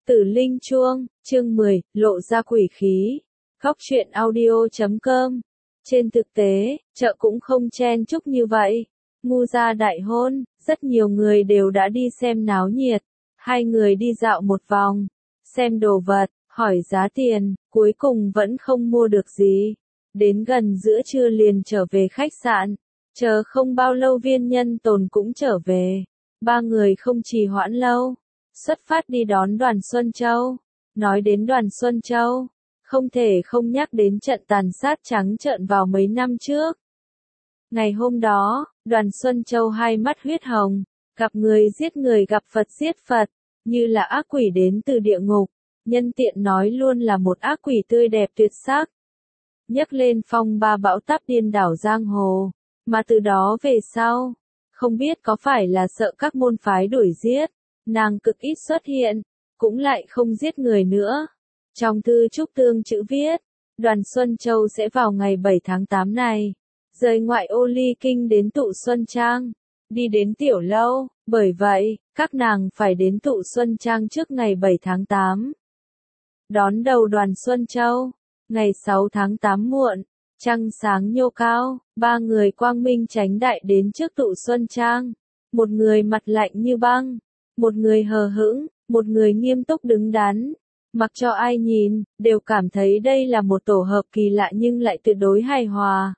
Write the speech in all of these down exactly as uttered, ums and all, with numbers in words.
Tử Linh Chuông, chương mười, lộ ra quỷ khí. Góc truyện audio chấm com. Trên thực tế, chợ cũng không chen chúc như vậy. Ngu gia đại hôn, rất nhiều người đều đã đi xem náo nhiệt. Hai người đi dạo một vòng, xem đồ vật, hỏi giá tiền, cuối cùng vẫn không mua được gì. Đến gần giữa trưa liền trở về khách sạn. Chờ không bao lâu Viên Nhân Tồn cũng trở về. Ba người không trì hoãn lâu. Xuất phát đi đón Đoàn Xuân Châu. Nói đến Đoàn Xuân Châu, không thể không nhắc đến trận tàn sát trắng trợn vào mấy năm trước. Ngày hôm đó, Đoàn Xuân Châu hai mắt huyết hồng, gặp người giết người gặp Phật giết Phật, như là ác quỷ đến từ địa ngục, nhân tiện nói luôn là một ác quỷ tươi đẹp tuyệt sắc. Nhấc lên phong ba bão táp điên đảo giang hồ, mà từ đó về sau, không biết có phải là sợ các môn phái đuổi giết, nàng cực ít xuất hiện, cũng lại không giết người nữa. Trong thư chúc tương chữ viết, Đoàn Xuân Châu sẽ vào ngày bảy tháng tám này, rời ngoại ô Ly Kinh đến Tụ Xuân Trang, đi đến Tiểu Lâu, bởi vậy, các nàng phải đến Tụ Xuân Trang trước ngày bảy tháng tám. Đón đầu Đoàn Xuân Châu, ngày sáu tháng tám muộn, trăng sáng nhô cao, ba người quang minh chánh đại đến trước Tụ Xuân Trang, một người mặt lạnh như băng, một người hờ hững, một người nghiêm túc đứng đắn. Mặc cho ai nhìn, đều cảm thấy đây là một tổ hợp kỳ lạ nhưng lại tuyệt đối hài hòa.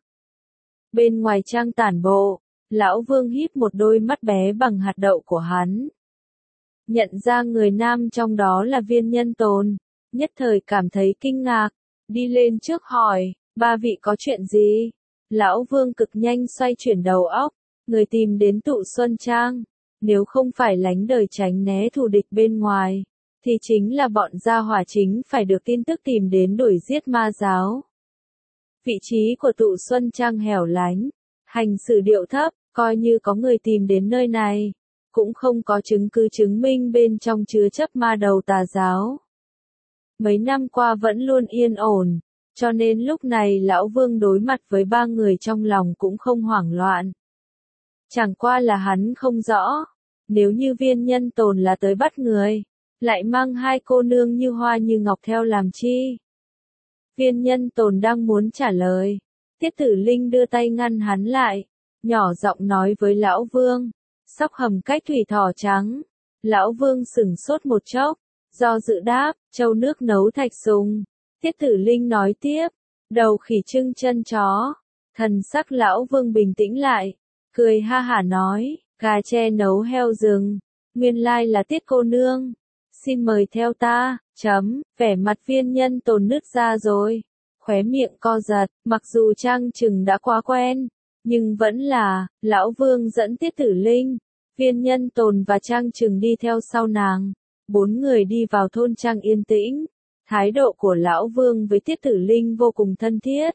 Bên ngoài trang tản bộ, Lão Vương híp một đôi mắt bé bằng hạt đậu của hắn. Nhận ra người nam trong đó là Viên Nhân Tồn, nhất thời cảm thấy kinh ngạc, đi lên trước hỏi, ba vị có chuyện gì? Lão Vương cực nhanh xoay chuyển đầu óc, người tìm đến Tụ Xuân Trang. Nếu không phải lánh đời tránh né thù địch bên ngoài, thì chính là bọn gia hỏa chính phải được tin tức tìm đến đuổi giết ma giáo. Vị trí của Tụ Xuân Trang hẻo lánh, hành xử điệu thấp, coi như có người tìm đến nơi này, cũng không có chứng cứ chứng minh bên trong chứa chấp ma đầu tà giáo. Mấy năm qua vẫn luôn yên ổn, cho nên lúc này Lão Vương đối mặt với ba người trong lòng cũng không hoảng loạn. Chẳng qua là hắn không rõ, nếu như Viên Nhân Tồn là tới bắt người, lại mang hai cô nương như hoa như ngọc theo làm chi? Viên Nhân Tồn đang muốn trả lời, Tiết Tử Linh đưa tay ngăn hắn lại, nhỏ giọng nói với Lão Vương, sóc hầm cách thủy thỏ trắng. Lão Vương sửng sốt một chốc, do dự đáp, châu nước nấu thạch sùng. Tiết Tử Linh nói tiếp, đầu khỉ trưng chân chó. Thần sắc Lão Vương bình tĩnh lại, cười ha hả nói, gà tre nấu heo rừng, nguyên lai là Tiết cô nương. Xin mời theo ta, chấm, vẻ mặt Viên Nhân Tồn nứt ra rồi, khóe miệng co giật, mặc dù Trang Trừng đã quá quen, nhưng vẫn là, Lão Vương dẫn Tiết Tử Linh, Viên Nhân Tồn và Trang Trừng đi theo sau nàng, bốn người đi vào thôn trang yên tĩnh, thái độ của Lão Vương với Tiết Tử Linh vô cùng thân thiết.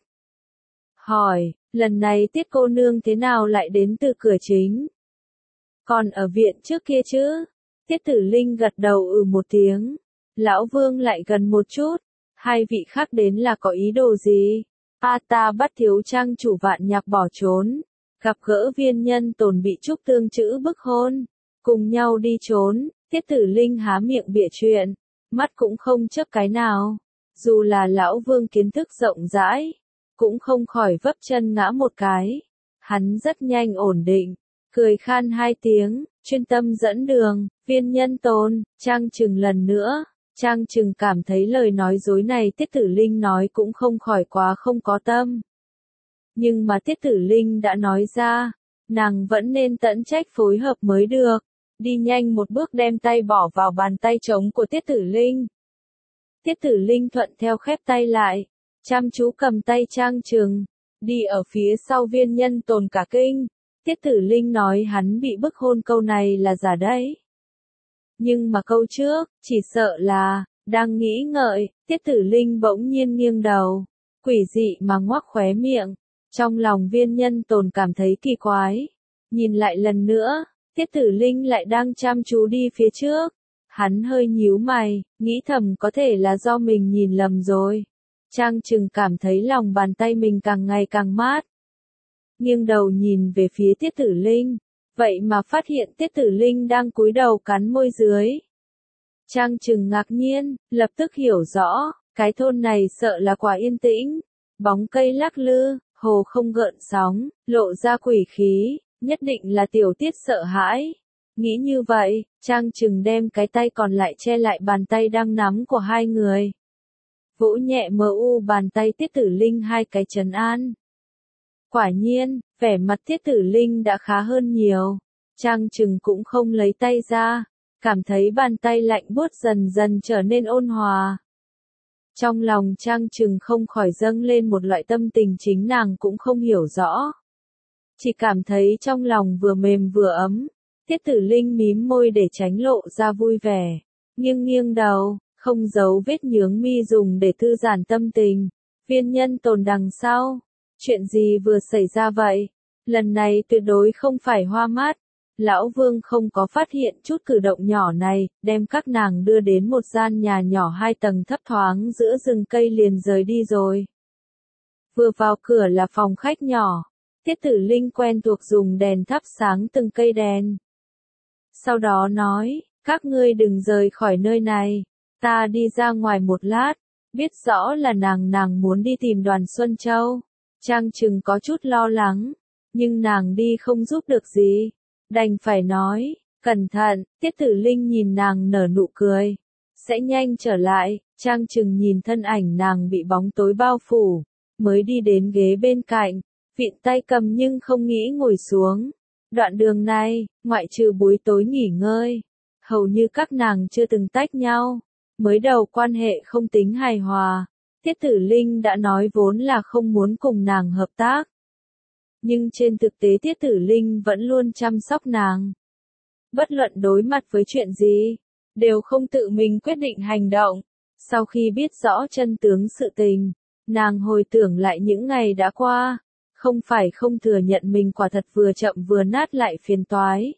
Hỏi, lần này Tiết cô nương thế nào lại đến từ cửa chính? Còn ở viện trước kia chứ? Tiết Tử Linh gật đầu ừ một tiếng. Lão Vương lại gần một chút. Hai vị khác đến là có ý đồ gì? A ta bắt thiếu trang chủ Vạn Nhạc bỏ trốn. Gặp gỡ Viên Nhân Tồn bị Trúc Tương chữ bức hôn. Cùng nhau đi trốn. Tiết Tử Linh há miệng bịa chuyện. Mắt cũng không chớp cái nào. Dù là Lão Vương kiến thức rộng rãi, cũng không khỏi vấp chân ngã một cái. Hắn rất nhanh ổn định. Cười khan hai tiếng, chuyên tâm dẫn đường. Viên Nhân Tồn, Trang Trừng lần nữa. Trang Trừng cảm thấy lời nói dối này Tiết Tử Linh nói cũng không khỏi quá không có tâm. Nhưng mà Tiết Tử Linh đã nói ra, nàng vẫn nên tận trách phối hợp mới được. Đi nhanh một bước đem tay bỏ vào bàn tay trống của Tiết Tử Linh. Tiết Tử Linh thuận theo khép tay lại, chăm chú cầm tay Trang Trừng, đi ở phía sau Viên Nhân Tồn cả kinh. Tiết Tử Linh nói hắn bị bức hôn câu này là giả đấy. Nhưng mà câu trước, chỉ sợ là, đang nghĩ ngợi, Tiết Tử Linh bỗng nhiên nghiêng đầu, quỷ dị mà ngoác khóe miệng. Trong lòng Viên Nhân Tồn cảm thấy kỳ quái. Nhìn lại lần nữa, Tiết Tử Linh lại đang chăm chú đi phía trước. Hắn hơi nhíu mày, nghĩ thầm có thể là do mình nhìn lầm rồi. Trang Trừng cảm thấy lòng bàn tay mình càng ngày càng mát. Nghiêng đầu nhìn về phía Tiết Tử Linh, vậy mà phát hiện Tiết Tử Linh đang cúi đầu cắn môi dưới. Trang Trừng ngạc nhiên, lập tức hiểu rõ, cái thôn này sợ là quá yên tĩnh. Bóng cây lắc lư, hồ không gợn sóng, lộ ra quỷ khí, nhất định là Tiểu Tiết sợ hãi. Nghĩ như vậy, Trang Trừng đem cái tay còn lại che lại bàn tay đang nắm của hai người. Vỗ nhẹ mờ u bàn tay Tiết Tử Linh hai cái trấn an. Quả nhiên, vẻ mặt Tiết Tử Linh đã khá hơn nhiều. Trang Trừng cũng không lấy tay ra, cảm thấy bàn tay lạnh buốt dần dần trở nên ôn hòa. Trong lòng Trang Trừng không khỏi dâng lên một loại tâm tình chính nàng cũng không hiểu rõ. Chỉ cảm thấy trong lòng vừa mềm vừa ấm. Tiết Tử Linh mím môi để tránh lộ ra vui vẻ. Nghiêng nghiêng đầu, không giấu vết nhướng mi dùng để thư giãn tâm tình. Viên Nhân Tồn đằng sau. Chuyện gì vừa xảy ra vậy? Lần này tuyệt đối không phải hoa mắt. Lão Vương không có phát hiện chút cử động nhỏ này, đem các nàng đưa đến một gian nhà nhỏ hai tầng thấp thoáng giữa rừng cây liền rời đi rồi. Vừa vào cửa là phòng khách nhỏ. Tiết Tử Linh quen thuộc dùng đèn thắp sáng từng cây đèn. Sau đó nói, các ngươi đừng rời khỏi nơi này, ta đi ra ngoài một lát, biết rõ là nàng nàng muốn đi tìm Đoàn Xuân Châu. Trang Trừng có chút lo lắng, nhưng nàng đi không giúp được gì, đành phải nói, cẩn thận. Tiết Tử Linh nhìn nàng nở nụ cười, sẽ nhanh trở lại. Trang Trừng nhìn thân ảnh nàng bị bóng tối bao phủ, mới đi đến ghế bên cạnh, vịn tay cầm nhưng không nghĩ ngồi xuống. Đoạn đường này, ngoại trừ buổi tối nghỉ ngơi, hầu như các nàng chưa từng tách nhau. Mới đầu quan hệ không tính hài hòa, Tiết Tử Linh đã nói vốn là không muốn cùng nàng hợp tác. Nhưng trên thực tế Tiết Tử Linh vẫn luôn chăm sóc nàng. Bất luận đối mặt với chuyện gì, đều không tự mình quyết định hành động. Sau khi biết rõ chân tướng sự tình, nàng hồi tưởng lại những ngày đã qua. Không phải không thừa nhận mình quả thật vừa chậm vừa nát lại phiền toái.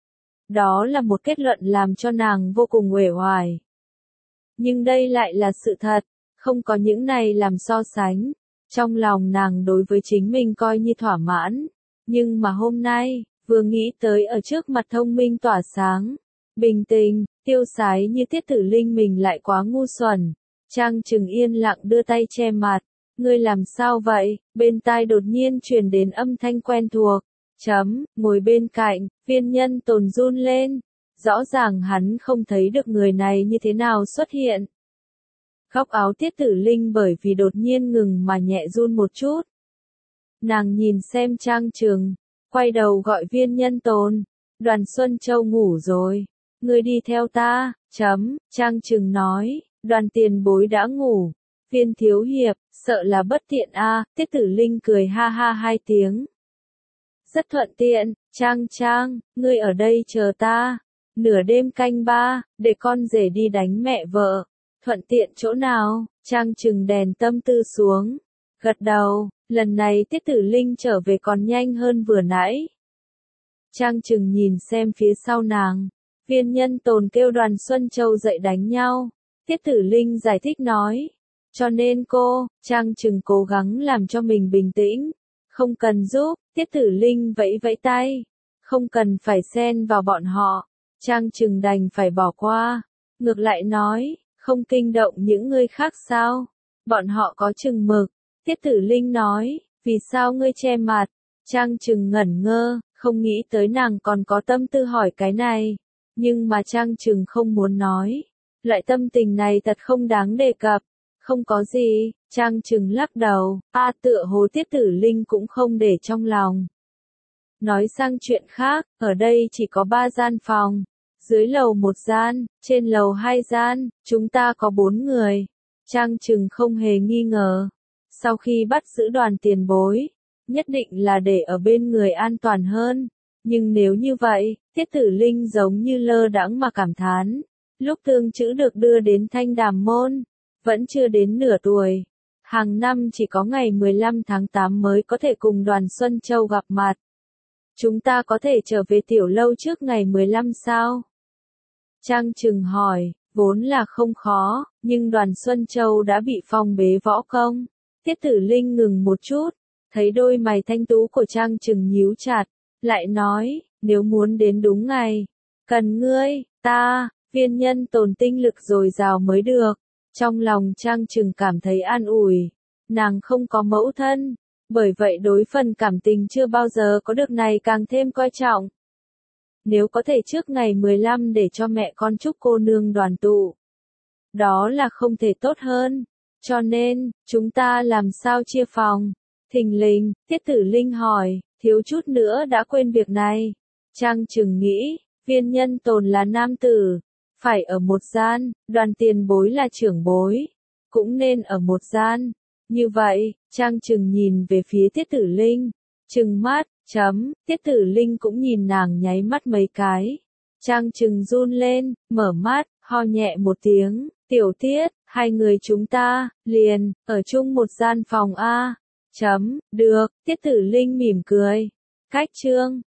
Đó là một kết luận làm cho nàng vô cùng uể oải. Nhưng đây lại là sự thật, không có những này làm so sánh. Trong lòng nàng đối với chính mình coi như thỏa mãn. Nhưng mà hôm nay, vừa nghĩ tới ở trước mặt thông minh tỏa sáng, bình tĩnh, tiêu sái như Tiết Tử Linh mình lại quá ngu xuẩn. Trang Trừng yên lặng đưa tay che mặt. Ngươi làm sao vậy? Bên tai đột nhiên truyền đến âm thanh quen thuộc. Chấm, ngồi bên cạnh, Viên Nhân Tồn run lên. Rõ ràng hắn không thấy được người này như thế nào xuất hiện. Góc áo Tiết Tử Linh bởi vì đột nhiên ngừng mà nhẹ run một chút. Nàng nhìn xem Trang Trừng, quay đầu gọi Viên Nhân Tồn. Đoàn Xuân Châu ngủ rồi. Ngươi đi theo ta, chấm, Trang Trừng nói, Đoàn tiền bối đã ngủ. Viên thiếu hiệp, sợ là bất tiện a. À, Tiết Tử Linh cười ha ha hai tiếng. Rất thuận tiện. Trang Trang, ngươi ở đây chờ ta. Nửa đêm canh ba, để con rể đi đánh mẹ vợ. Thuận tiện chỗ nào? Trang Trừng đèn tâm tư xuống, gật đầu. Lần này Tiết Tử Linh trở về còn nhanh hơn vừa nãy. Trang Trừng nhìn xem phía sau nàng. Viên Nhân Tồn kêu Đoàn Xuân Châu dậy đánh nhau. Tiết Tử Linh giải thích nói. Cho nên cô, Trang Trừng cố gắng làm cho mình bình tĩnh. Không cần giúp. Tiết Tử Linh vẫy vẫy tay. Không cần phải xen vào bọn họ. Trang Trừng đành phải bỏ qua. Ngược lại nói, không kinh động những người khác sao? Bọn họ có chừng mực. Tiết Tử Linh nói, vì sao ngươi che mặt? Trang Trừng ngẩn ngơ, không nghĩ tới nàng còn có tâm tư hỏi cái này. Nhưng mà Trang Trừng không muốn nói. Loại tâm tình này thật không đáng đề cập. Không có gì, Trang Trừng lắc đầu, a tựa hồ Tiết Tử Linh cũng không để trong lòng. Nói sang chuyện khác, ở đây chỉ có ba gian phòng. Dưới lầu một gian, trên lầu hai gian, chúng ta có bốn người. Trang Trừng không hề nghi ngờ. Sau khi bắt giữ Đoàn tiền bối, nhất định là để ở bên người an toàn hơn. Nhưng nếu như vậy, Tiết Tử Linh giống như lơ đãng mà cảm thán. Lúc Tương Chữ được đưa đến Thanh Đàm Môn, vẫn chưa đến nửa tuổi. Hàng năm chỉ có ngày mười lăm tháng tám mới có thể cùng Đoàn Xuân Châu gặp mặt. Chúng ta có thể trở về tiểu lâu trước ngày mười lăm sao? Trang Trừng hỏi, vốn là không khó, nhưng Đoàn Xuân Châu đã bị phong bế võ công. Tiết Tử Linh ngừng một chút, thấy đôi mày thanh tú của Trang Trừng nhíu chặt, lại nói, nếu muốn đến đúng ngày, cần ngươi, ta, viên nhân tồn tinh lực dồi dào mới được. Trong lòng Trang Trừng cảm thấy an ủi, nàng không có mẫu thân, bởi vậy đối phần cảm tình chưa bao giờ có được này càng thêm coi trọng. Nếu có thể trước ngày mười lăm để cho mẹ con Trúc cô nương đoàn tụ, đó là không thể tốt hơn. Cho nên, chúng ta làm sao chia phòng? Thình lình, Tiết Tử Linh hỏi, thiếu chút nữa đã quên việc này. Trang Trừng nghĩ, viên nhân tồn là nam tử, phải ở một gian, Đoàn tiền bối là trưởng bối, cũng nên ở một gian. Như vậy, Trang Trừng nhìn về phía Tiết Tử Linh, trừng mắt, chấm, Tiết Tử Linh cũng nhìn nàng nháy mắt mấy cái. Trang Trừng run lên, mở mắt, ho nhẹ một tiếng, tiểu Tiết, hai người chúng ta, liền, ở chung một gian phòng A. Chấm, được, Tiết Tử Linh mỉm cười. Cách chương